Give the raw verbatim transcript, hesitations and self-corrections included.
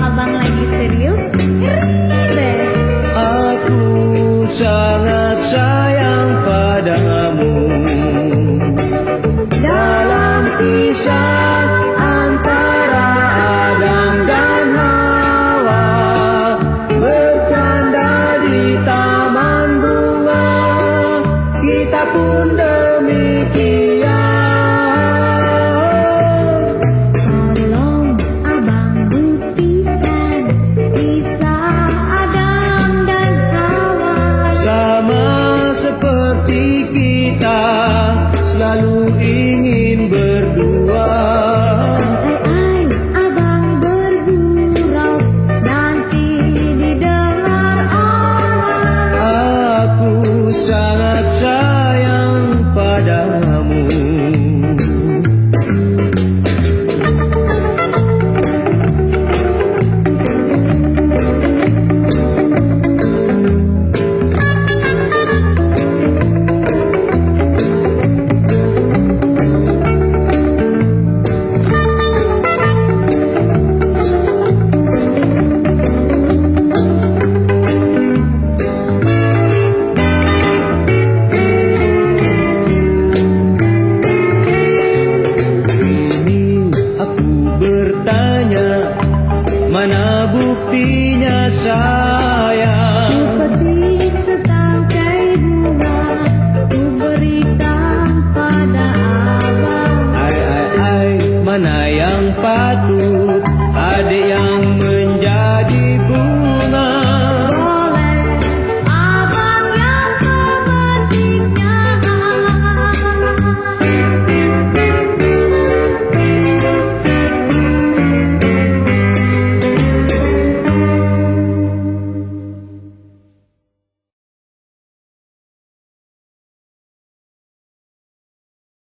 abang lagi serius, keren deh. Aku sangat sayang padamu. Dalam kisah antara Adam dan Hawa, bercanda di taman bunga, kita pun demikian. Tolong abang buktikan kisah Adam dan Hawa. Sama seperti kita, selalu ingin berdua. Ai, abang bergurau, nanti didengar orang. Aku sangat sayang padamu. Mana buktinya sayang?